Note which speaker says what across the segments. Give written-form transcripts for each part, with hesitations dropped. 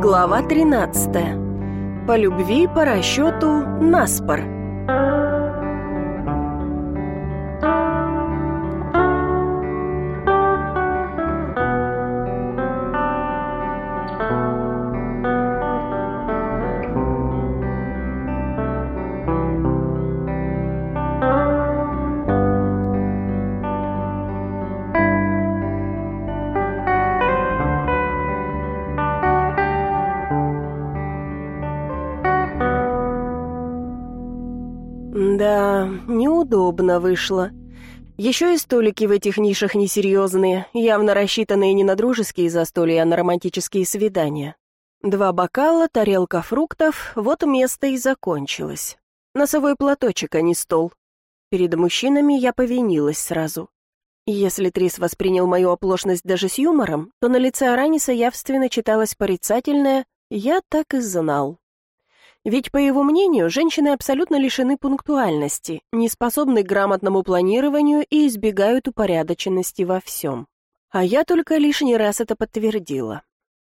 Speaker 1: Глава 13. По любви, по расчету, наспор. Да, неудобно вышло. Еще и столики в этих нишах несерьезные, явно рассчитанные не на дружеские застолья, а на романтические свидания. 2 бокала, тарелка фруктов, вот место и закончилось. Носовой платочек, а не стол. Перед мужчинами я повинилась сразу. Если Трис воспринял мою оплошность даже с юмором, то на лице Араниса явственно читалось порицательное «я так и знал». Ведь, по его мнению, женщины абсолютно лишены пунктуальности, не способны к грамотному планированию и избегают упорядоченности во всем. А я только лишний раз это подтвердила.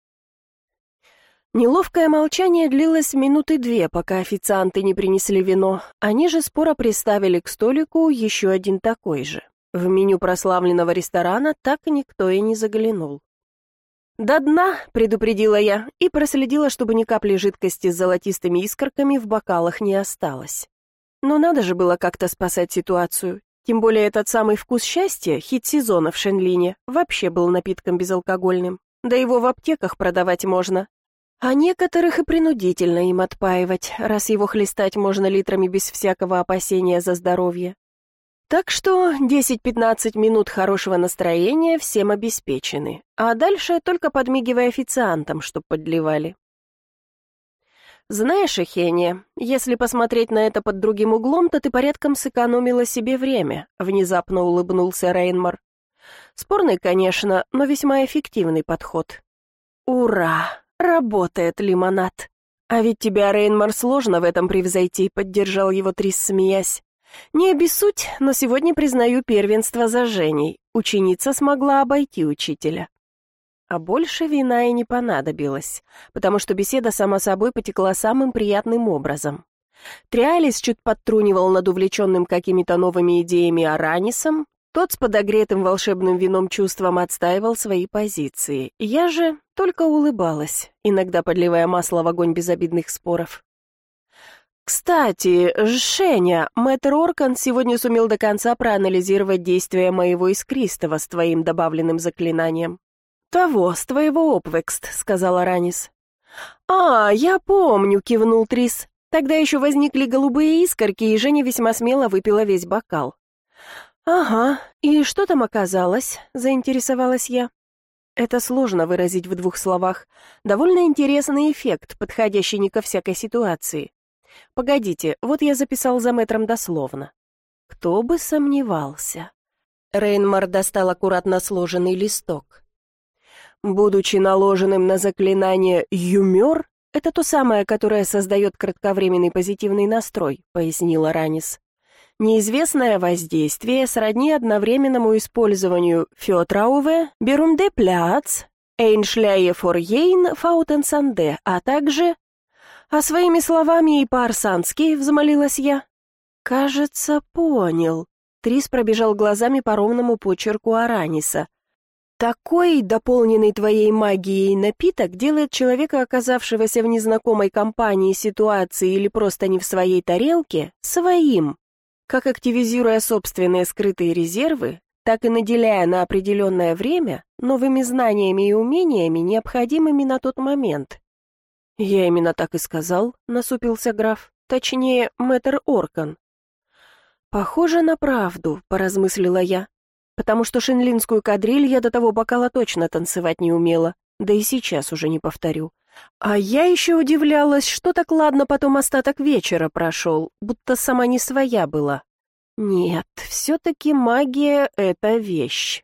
Speaker 1: Неловкое молчание длилось 2 минуты, пока официанты не принесли вино. Они же споро приставили к столику еще один такой же. В меню прославленного ресторана так никто и не заглянул. «До дна», — предупредила я, и проследила, чтобы ни капли жидкости с золотистыми искорками в бокалах не осталось. Но надо же было как-то спасать ситуацию. Тем более этот самый вкус счастья, хит сезона в Шенлине, вообще был напитком безалкогольным. Да его в аптеках продавать можно. А некоторых и принудительно им отпаивать, раз его хлестать можно литрами без всякого опасения за здоровье. Так что 10-15 минут хорошего настроения всем обеспечены, а дальше только подмигивая официантам, чтоб подливали. Знаешь, Эхения, если посмотреть на это под другим углом, то ты порядком сэкономила себе время, внезапно улыбнулся Рейнмар. Спорный, конечно, но весьма эффективный подход. Ура! Работает лимонад. А ведь тебя, Рейнмар, сложно в этом превзойти, поддержал его Трис, смеясь. Не обессудь, но сегодня признаю первенство за Женей. Ученица смогла обойти учителя. А больше вина и не понадобилось, потому что беседа сама собой потекла самым приятным образом. Триалис чуть подтрунивал над увлеченным какими-то новыми идеями Аранисом, тот с подогретым волшебным вином чувством отстаивал свои позиции. Я же только улыбалась, иногда подливая масло в огонь безобидных споров. «Кстати, Женя, мэтр Оркан сегодня сумел до конца проанализировать действия моего искристого с твоим добавленным заклинанием». «Того, с твоего Опвекст», — сказал Аранис. «А, я помню», — кивнул Трис. Тогда еще возникли голубые искорки, и Женя весьма смело выпила весь бокал. «Ага, и что там оказалось?» — заинтересовалась я. Это сложно выразить в 2 словах. Довольно интересный эффект, подходящий не ко всякой ситуации. Погодите, вот я записал за мэтром дословно. Кто бы сомневался. Рейнмар достал аккуратно сложенный листок. Будучи наложенным на заклинание «Юмер», это то самое, которое создает кратковременный позитивный настрой, пояснил Аранис. Неизвестное воздействие сродни одновременному использованию «Фётрауве», «Берумде пляц», «Эйншляе форьейн фаутенсанде», а также... «А своими словами и по-арсански», — взмолилась я. «Кажется, понял». Трис пробежал глазами по ровному почерку Араниса. «Такой, дополненный твоей магией напиток, делает человека, оказавшегося в незнакомой компании, ситуации или просто не в своей тарелке, своим, как активизируя собственные скрытые резервы, так и наделяя на определенное время новыми знаниями и умениями, необходимыми на тот момент». «Я именно так и сказал», — насупился граф. «Точнее, мэтр Оркан». «Похоже на правду», — поразмыслила я, «потому что шенлинскую кадриль я до того бокала точно танцевать не умела, да и сейчас уже не повторю. А я еще удивлялась, что так ладно потом остаток вечера прошел, будто сама не своя была. Нет, все-таки магия — это вещь».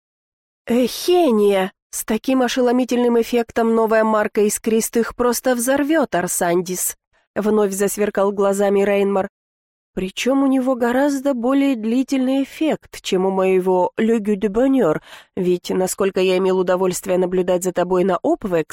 Speaker 1: «Эхения!» С таким ошеломительным эффектом новая марка искристых просто взорвет Арсандис. Вновь засверкал глазами Рейнмар. Причем у него гораздо более длительный эффект, чем у моего «Le Goût de Bonheur», ведь, насколько я имел удовольствие наблюдать за тобой на Опвекст,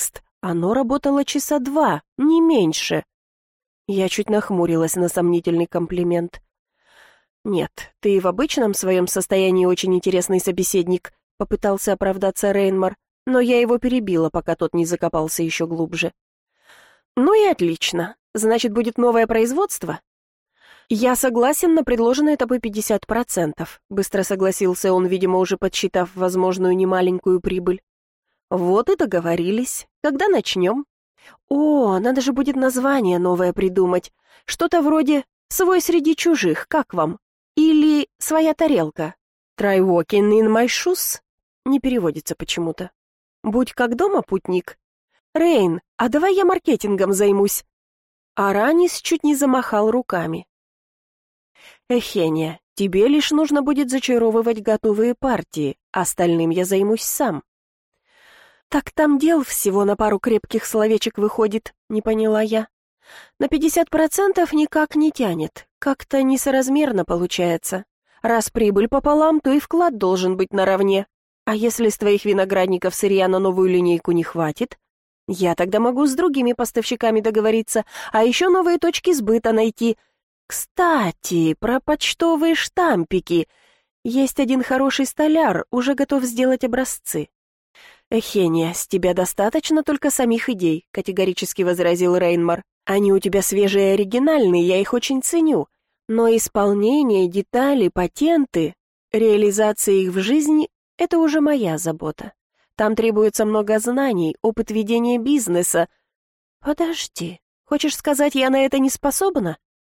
Speaker 1: Оно работало часа 2, не меньше. Я чуть нахмурилась на сомнительный комплимент. «Нет, ты и в обычном своем состоянии очень интересный собеседник», — попытался оправдаться Рейнмар, но я его перебила, пока тот не закопался еще глубже. «Ну и отлично. Значит, будет новое производство?» «Я согласен на предложенное тобой 50%, быстро согласился он, видимо, уже подсчитав возможную немаленькую прибыль. «Вот и договорились. Когда начнем?» «О, надо же будет название новое придумать. Что-то вроде «Свой среди чужих», как вам? Или «Своя тарелка». «Try walking in my shoes» не переводится почему-то. «Будь как дома, путник». «Рейн, а давай я маркетингом займусь». Аранис чуть не замахал руками. «Эхения, тебе лишь нужно будет зачаровывать готовые партии, остальным я займусь сам». «Так там дел всего на пару крепких словечек выходит», — не поняла я. «На 50% никак не тянет, как-то несоразмерно получается. Раз прибыль пополам, то и вклад должен быть наравне. А если с твоих виноградников сырья на новую линейку не хватит, я тогда могу с другими поставщиками договориться, а еще новые точки сбыта найти. Кстати, про почтовые штампики. Есть один хороший столяр, уже готов сделать образцы». «Эхения, с тебя достаточно только самих идей», — категорически возразил Рейнмар. «Они у тебя свежие и оригинальные, я их очень ценю. Но исполнение, детали, патенты, реализация их в жизни — это уже моя забота. Там требуется много знаний, опыт ведения бизнеса». «Подожди, хочешь сказать, я на это не способна?»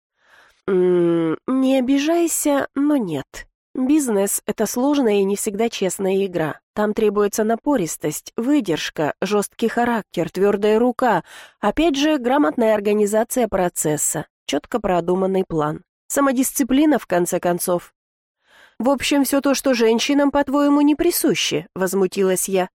Speaker 1: «Не обижайся, но нет. Бизнес — это сложная и не всегда честная игра. Там требуется напористость, выдержка, жесткий характер, твердая рука, опять же, грамотная организация процесса, четко продуманный план, самодисциплина, в конце концов». «В общем, все то, что женщинам, по-твоему, не присуще», — возмутилась я.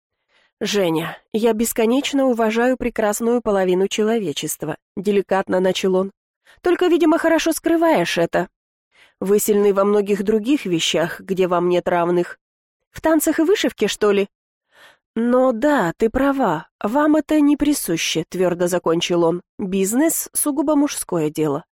Speaker 1: «Женя, я бесконечно уважаю прекрасную половину человечества», — деликатно начал он. «Только, видимо, хорошо скрываешь это. Вы сильны во многих других вещах, где вам нет равных. В танцах и вышивке, что ли?» «Но да, ты права, вам это не присуще», — твердо закончил он. «Бизнес — сугубо мужское дело».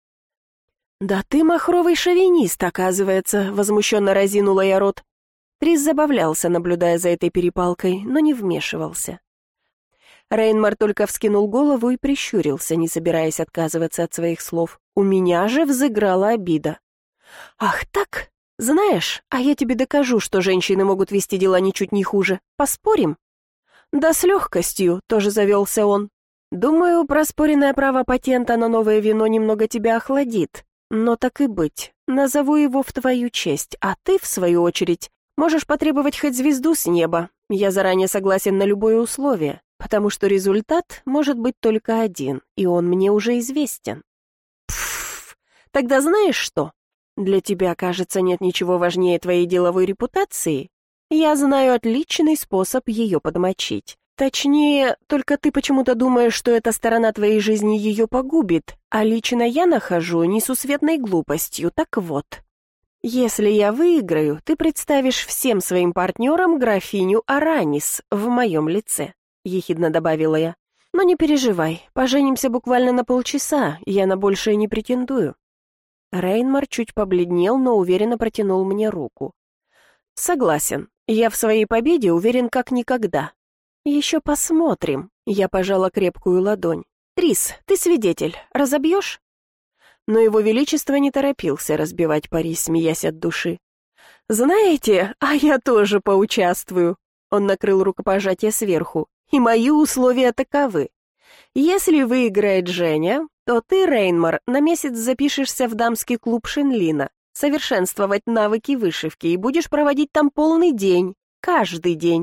Speaker 1: «Да ты махровый шовинист, оказывается», — возмущенно разинула я рот. Трис забавлялся, наблюдая за этой перепалкой, но не вмешивался. Рейнмар только вскинул голову и прищурился, не собираясь отказываться от своих слов. У меня же взыграла обида. «Ах так? Знаешь, а я тебе докажу, что женщины могут вести дела ничуть не хуже. Поспорим?» «Да с легкостью», — тоже завелся он. «Думаю, проспоренное право патента на новое вино немного тебя охладит. Но так и быть, назову его в твою честь, а ты, в свою очередь, можешь потребовать хоть звезду с неба. Я заранее согласен на любое условие, потому что результат может быть только один, и он мне уже известен». «Пф, тогда знаешь что? Для тебя, кажется, нет ничего важнее твоей деловой репутации. Я знаю отличный способ ее подмочить. Точнее, только ты почему-то думаешь, что эта сторона твоей жизни ее погубит, а лично я нахожу несусветной глупостью. Так вот, если я выиграю, ты представишь всем своим партнерам графиню Аранис в моем лице», — ехидно добавила я. «Но не переживай, поженимся буквально на полчаса, я на большее не претендую». Рейнмар чуть побледнел, но уверенно протянул мне руку. «Согласен, я в своей победе уверен как никогда». «Еще посмотрим», — я пожала крепкую ладонь. «Трис, ты свидетель, разобьешь?» Но его величество не торопился разбивать пари, смеясь от души. «Знаете, а я тоже поучаствую», — он накрыл рукопожатие сверху, «и мои условия таковы. Если выиграет Женя, то ты, Рейнмар, на месяц запишешься в дамский клуб Шинлина, совершенствовать навыки вышивки и будешь проводить там полный день, каждый день».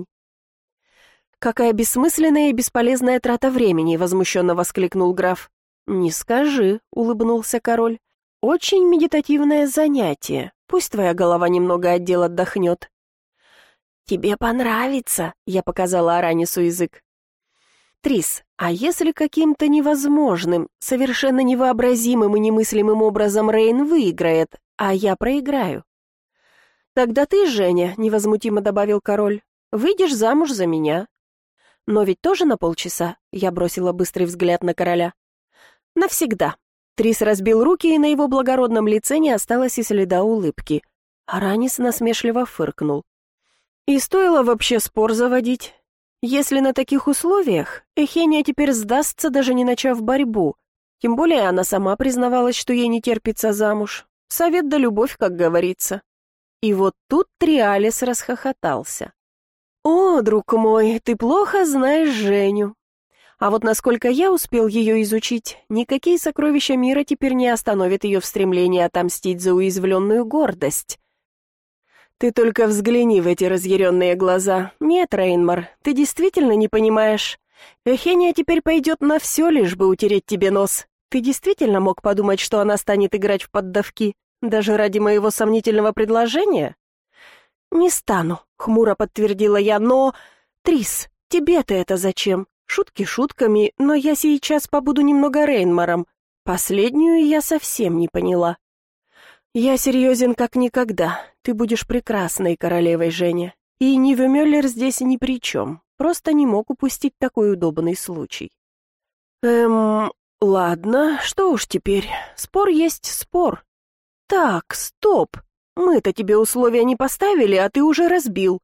Speaker 1: «Какая бессмысленная и бесполезная трата времени», — возмущенно воскликнул граф. «Не скажи», — улыбнулся король. «Очень медитативное занятие. Пусть твоя голова немного от дел отдохнет». «Тебе понравится», — я показала Аранису язык. «Трис, а если каким-то невозможным, совершенно невообразимым и немыслимым образом Рейн выиграет, а я проиграю?» «Тогда ты, Женя», — невозмутимо добавил король, — «выйдешь замуж за меня». Но ведь тоже на полчаса?» Я бросила быстрый взгляд на короля. «Навсегда». Трис разбил руки, и на его благородном лице не осталось и следа улыбки. Аранис насмешливо фыркнул. «И стоило вообще спор заводить? Если на таких условиях, Эхения теперь сдастся, даже не начав борьбу. Тем более она сама признавалась, что ей не терпится замуж. Совет да любовь, как говорится». И вот тут Триалис расхохотался. «О, друг мой, ты плохо знаешь Женю. А вот насколько я успел ее изучить, никакие сокровища мира теперь не остановят ее в стремлении отомстить за уязвленную гордость. Ты только взгляни в эти разъяренные глаза. Нет, Рейнмар, ты действительно не понимаешь. Эхения теперь пойдет на все, лишь бы утереть тебе нос. Ты действительно мог подумать, что она станет играть в поддавки, даже ради моего сомнительного предложения?» «Не стану», — хмуро подтвердила я, — «но... Трис, тебе-то это зачем? Шутки шутками, но я сейчас побуду немного Рейнмаром. Последнюю я совсем не поняла». «Я серьезен как никогда. Ты будешь прекрасной королевой, Женя. И Ниве Мюллер здесь ни при чем. Просто не мог упустить такой удобный случай». Ладно, что уж теперь. Спор есть спор. Так, стоп. Мы-то тебе условия не поставили, а ты уже разбил».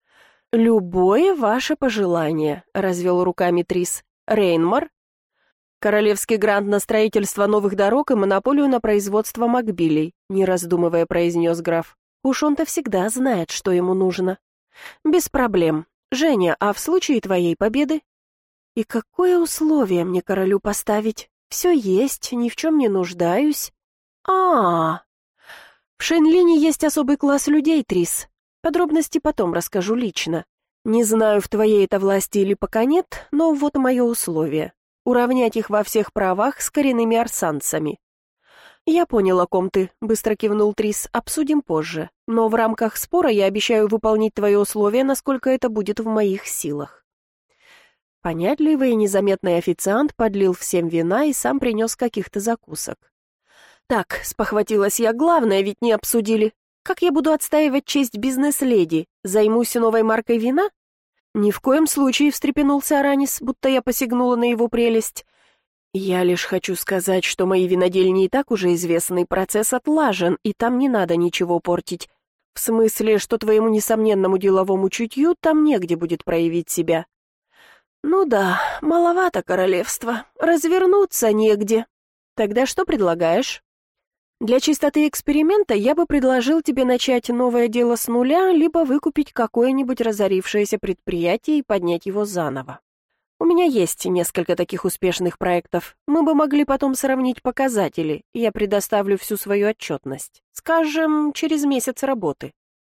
Speaker 1: «Любое ваше пожелание», — развел руками Трис. «Рейнмар?» «Королевский грант на строительство новых дорог и монополию на производство мобилей», — не раздумывая произнес граф. «Уж он-то всегда знает, что ему нужно». «Без проблем. Женя, а в случае твоей победы?» «И какое условие мне королю поставить? Все есть, ни в чем не нуждаюсь». «А-а-а! В Шенлине есть особый класс людей, Трис. Подробности потом расскажу лично. Не знаю, в твоей это власти или пока нет, но вот мое условие. Уравнять их во всех правах с коренными арсанцами». «Я понял, о ком ты», — быстро кивнул Трис, — «обсудим позже. Но в рамках спора я обещаю выполнить твои условия, насколько это будет в моих силах». Понятливый и незаметный официант подлил всем вина и сам принес каких-то закусок. «Так», — спохватилась я, — «главное ведь не обсудили. Как я буду отстаивать честь бизнес-леди? Займусь новой маркой вина?» «Ни в коем случае», — встрепенулся Аранис, будто я посягнула на его прелесть. «Я лишь хочу сказать, что мои винодельни и так уже известный, процесс отлажен, и там не надо ничего портить. В смысле, что твоему несомненному деловому чутью там негде будет проявить себя». «Ну да, маловато королевства, развернуться негде. Тогда что предлагаешь?» «Для чистоты эксперимента я бы предложил тебе начать новое дело с нуля, либо выкупить какое-нибудь разорившееся предприятие и поднять его заново. У меня есть несколько таких успешных проектов. Мы бы могли потом сравнить показатели, и я предоставлю всю свою отчетность. Скажем, через месяц работы».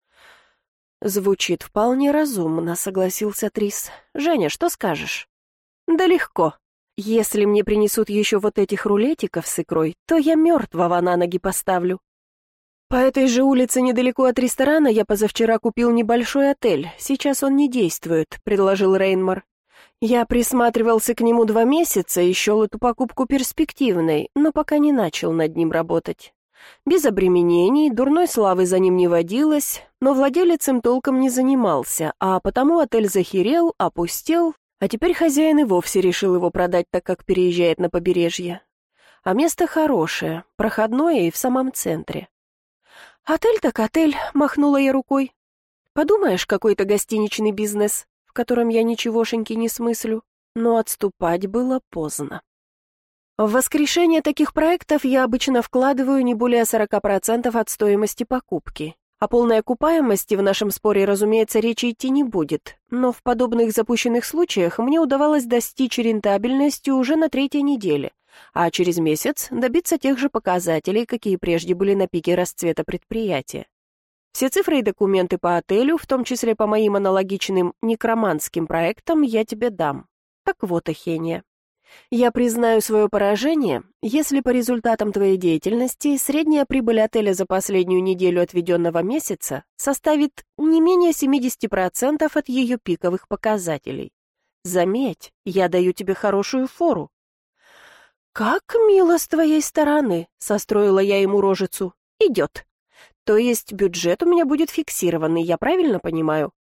Speaker 1: «Звучит вполне разумно», — согласился Трис. «Женя, что скажешь?» «Да легко. Если мне принесут еще вот этих рулетиков с икрой, то я мертвого на ноги поставлю. По этой же улице недалеко от ресторана я позавчера купил небольшой отель. Сейчас он не действует», — предложил Рейнмар. «Я присматривался к нему 2 месяца и счел эту покупку перспективной, но пока не начал над ним работать. Без обременений, дурной славы за ним не водилось, но владелец им толком не занимался, а потому отель захерел, опустел, а теперь хозяин и вовсе решил его продать, так как переезжает на побережье. А место хорошее, проходное и в самом центре». «Отель так отель», — махнула я рукой. «Подумаешь, какой-то гостиничный бизнес, в котором я ничегошеньки не смыслю». Но отступать было поздно. В воскрешение таких проектов я обычно вкладываю не более 40% от стоимости покупки. О полной окупаемости в нашем споре, разумеется, речи идти не будет, но в подобных запущенных случаях мне удавалось достичь рентабельности уже на 3-й неделе, а через месяц добиться тех же показателей, какие прежде были на пике расцвета предприятия. Все цифры и документы по отелю, в том числе по моим аналогичным некроманским проектам, я тебе дам. Так вот, Эхения. Я признаю свое поражение, если по результатам твоей деятельности средняя прибыль отеля за последнюю неделю отведенного месяца составит не менее 70% от ее пиковых показателей. Заметь, я даю тебе хорошую фору». «Как мило с твоей стороны», — состроила я ему рожицу. «Идет. То есть бюджет у меня будет фиксированный, я правильно понимаю?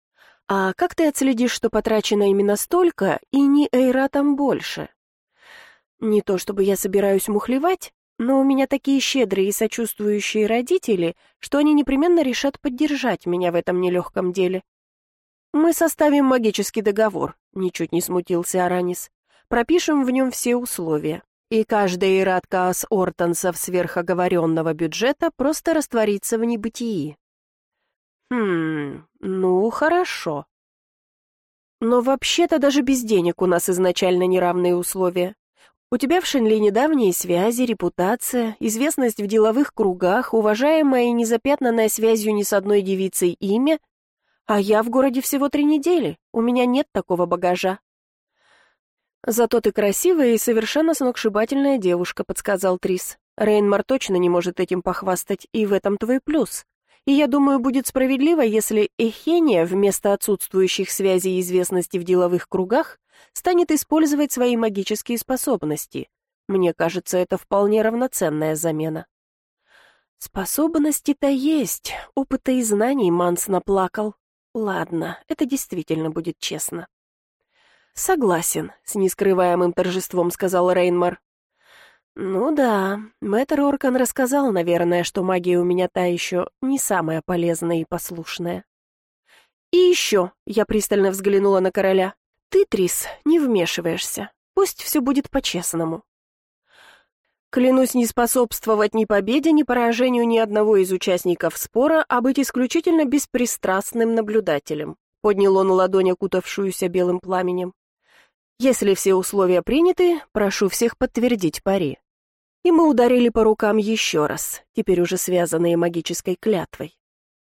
Speaker 1: А как ты отследишь, что потрачено именно столько, и не эйратом больше? Не то чтобы я собираюсь мухлевать, но у меня такие щедрые и сочувствующие родители, что они непременно решат поддержать меня в этом нелегком деле. Мы составим магический договор, ничуть не смутился Аранис. Пропишем в нем все условия. И каждая эйратка с ортансов сверхоговоренного бюджета просто растворится в небытии. Ну, хорошо. Но вообще-то даже без денег у нас изначально неравные условия. У тебя в Шенли недавние связи, репутация, известность в деловых кругах, уважаемая и незапятнанная связью ни с одной девицей имя, а я в городе всего 3 недели, у меня нет такого багажа. «Зато ты красивая и совершенно сногсшибательная девушка», — подсказал Трис. «Рейнмар точно не может этим похвастать, и в этом твой плюс. И я думаю, будет справедливо, если Эхения вместо отсутствующих связей и известности в деловых кругах станет использовать свои магические способности. Мне кажется, это вполне равноценная замена». «Способности-то есть, опыта и знаний Манс наплакал. Ладно, это действительно будет честно». «Согласен», — с нескрываемым торжеством сказал Рейнмар. «Ну да, мэтр Оркан рассказал, наверное, что магия у меня та еще не самая полезная и послушная». «И еще», — я пристально взглянула на короля, — «ты, Трис, не вмешиваешься. Пусть все будет по-честному». «Клянусь не способствовать ни победе, ни поражению ни одного из участников спора, а быть исключительно беспристрастным наблюдателем», — поднял он ладонь, окутавшуюся белым пламенем. «Если все условия приняты, прошу всех подтвердить пари». И мы ударили по рукам еще раз, теперь уже связанные магической клятвой.